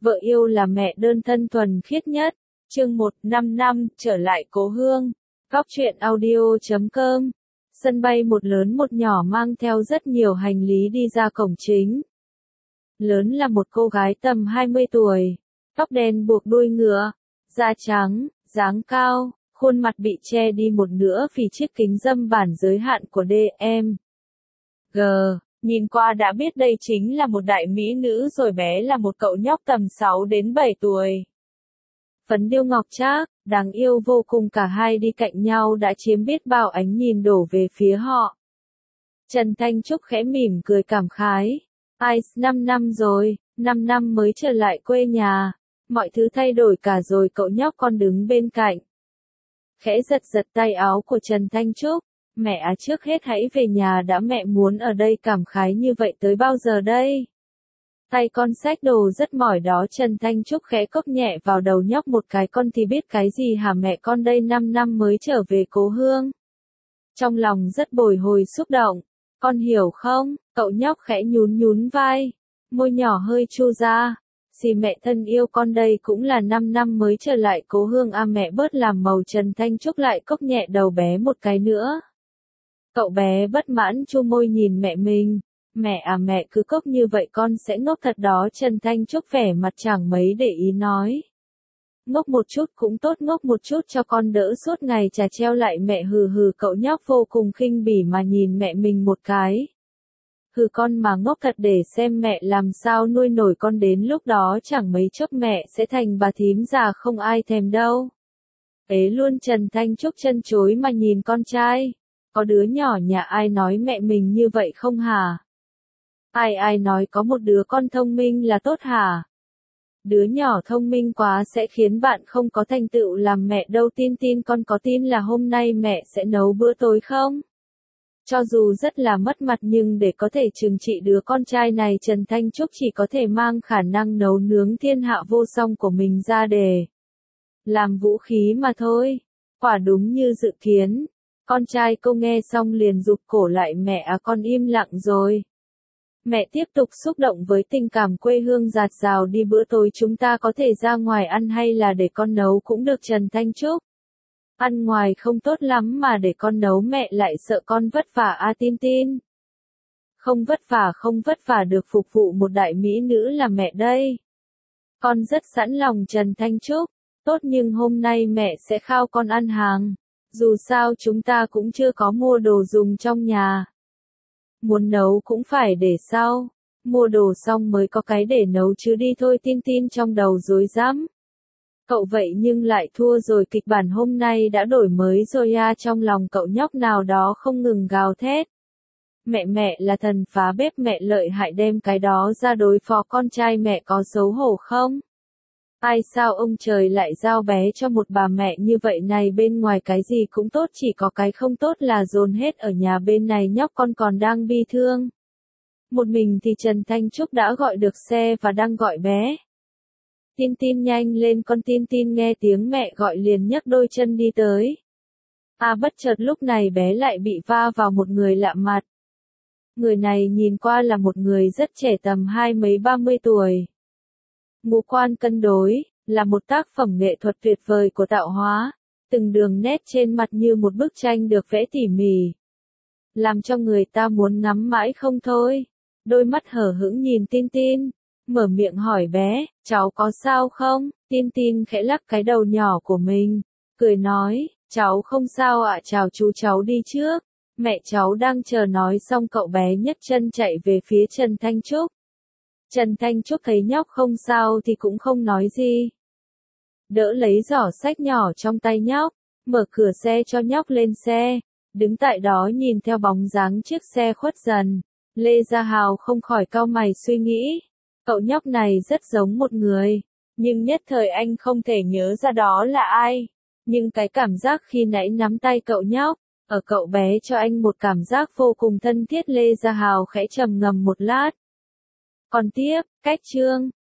Vợ yêu là mẹ đơn thân thuần khiết nhất. Chương 1, 5 năm, trở lại cố hương. Góc truyện audio.com. Sân bay một lớn một nhỏ mang theo rất nhiều hành lý đi ra cổng chính. Lớn là một cô gái tầm 20 tuổi. Tóc đen buộc đuôi ngựa, da trắng, dáng cao, khuôn mặt bị che đi một nửa vì chiếc kính râm bản giới hạn của DM. Nhìn qua đã biết đây chính là một đại mỹ nữ rồi. Bé là một cậu nhóc tầm 6 đến 7 tuổi. Phấn điêu ngọc trác, đáng yêu vô cùng, cả hai đi cạnh nhau đã chiếm biết bao ánh nhìn đổ về phía họ. Trần Thanh Trúc khẽ mỉm cười cảm khái. Ai, 5 năm rồi, 5 năm mới trở lại quê nhà. Mọi thứ thay đổi cả rồi. Cậu nhóc con đứng bên cạnh, khẽ giật giật tay áo của Trần Thanh Trúc. Mẹ à, trước hết hãy về nhà đã, mẹ muốn ở đây. Cảm khái như vậy tới bao giờ đây? Tay con xách đồ rất mỏi đó. Trần Thanh Trúc khẽ cốc nhẹ vào đầu nhóc một cái. Con thì biết cái gì hả mẹ, con đây 5 năm mới trở về cố hương. Trong lòng rất bồi hồi xúc động. Con hiểu không? Cậu nhóc khẽ nhún nhún vai, môi nhỏ hơi chu ra. Xì mẹ thân yêu, con đây cũng là 5 năm mới trở lại cố hương à, mẹ bớt làm màu. Trần Thanh Trúc lại cốc nhẹ đầu bé một cái nữa. Cậu bé bất mãn chu môi nhìn mẹ mình. Mẹ à, mẹ cứ cốc như vậy con sẽ ngốc thật đó. Trần Thanh Trúc vẻ mặt chẳng mấy để ý nói. Ngốc một chút cũng tốt, ngốc một chút cho con đỡ suốt ngày chà treo lại mẹ. Hừ hừ, cậu nhóc vô cùng khinh bỉ mà nhìn mẹ mình một cái. Hừ, con mà ngốc thật để xem mẹ làm sao nuôi nổi con, đến lúc đó chẳng mấy chốc mẹ sẽ thành bà thím già không ai thèm đâu. Ế luôn. Trần Thanh Trúc chân chối mà nhìn con trai. Có đứa nhỏ nhà ai nói mẹ mình như vậy không hả? Ai nói có một đứa con thông minh là tốt hả? Đứa nhỏ thông minh quá sẽ khiến bạn không có thành tựu làm mẹ đâu. Tin con có tin là hôm nay mẹ sẽ nấu bữa tối không? Cho dù rất là mất mặt nhưng để có thể trừng trị đứa con trai này, Trần Thanh Trúc chỉ có thể mang khả năng nấu nướng thiên hạ vô song của mình ra để làm vũ khí mà thôi. Quả đúng như dự kiến. Con trai cô nghe xong liền rụt cổ lại. Mẹ à, con im lặng rồi. Mẹ tiếp tục xúc động với tình cảm quê hương dạt dào. Đi bữa tối chúng ta có thể ra ngoài ăn hay là để con nấu cũng được. Trần Thanh Trúc. Ăn ngoài không tốt lắm mà để con nấu, mẹ lại sợ con vất vả à. Tin. Không vất vả được, phục vụ một đại mỹ nữ là mẹ đây. Con rất sẵn lòng. Trần Thanh Trúc. Tốt, nhưng hôm nay mẹ sẽ khao con ăn hàng. Dù sao chúng ta cũng chưa có mua đồ dùng trong nhà. Muốn nấu cũng phải để sau. Mua đồ xong mới có cái để nấu chứ. Đi thôi. Tin trong đầu rối rắm. Cậu vậy nhưng lại thua rồi, kịch bản hôm nay đã đổi mới rồi à. Trong lòng cậu nhóc nào đó không ngừng gào thét. Mẹ là thần phá bếp, mẹ lợi hại, đem cái đó ra đối phó con trai mẹ có xấu hổ không? Ai, sao ông trời lại giao bé cho một bà mẹ như vậy này? Bên ngoài cái gì cũng tốt, chỉ có cái không tốt là dồn hết ở nhà. Bên này nhóc con còn đang bi thương một mình thì Trần Thanh Trúc đã gọi được xe và đang gọi bé. Tin nhanh lên con. Tin nghe tiếng mẹ gọi liền nhấc đôi chân đi tới. À, bất chợt lúc này bé lại bị va vào một người lạ mặt. Người này nhìn qua là một người rất trẻ, tầm 20-30 tuổi. Ngũ quan cân đối, là một tác phẩm nghệ thuật tuyệt vời của tạo hóa. Từng đường nét trên mặt như một bức tranh được vẽ tỉ mỉ, làm cho người ta muốn ngắm mãi không thôi. Đôi mắt hở hững nhìn Tin, mở miệng hỏi bé, cháu có sao không? Tin khẽ lắc cái đầu nhỏ của mình, cười nói, cháu không sao ạ. Chào chú, cháu đi trước. Mẹ cháu đang chờ. Nói xong cậu bé nhấc chân chạy về phía Trần Thanh Trúc. Trần Thanh Trúc thấy nhóc không sao thì cũng không nói gì. Đỡ lấy giỏ xách nhỏ trong tay nhóc, mở cửa xe cho nhóc lên xe. Đứng tại đó nhìn theo bóng dáng chiếc xe khuất dần, Lê Gia Hào không khỏi cau mày suy nghĩ. Cậu nhóc này rất giống một người, nhưng nhất thời anh không thể nhớ ra đó là ai. Nhưng cái cảm giác khi nãy nắm tay cậu nhóc, ở cậu bé cho anh một cảm giác vô cùng thân thiết. Lê Gia Hào khẽ trầm ngâm một lát. Còn tiếp, cách chương.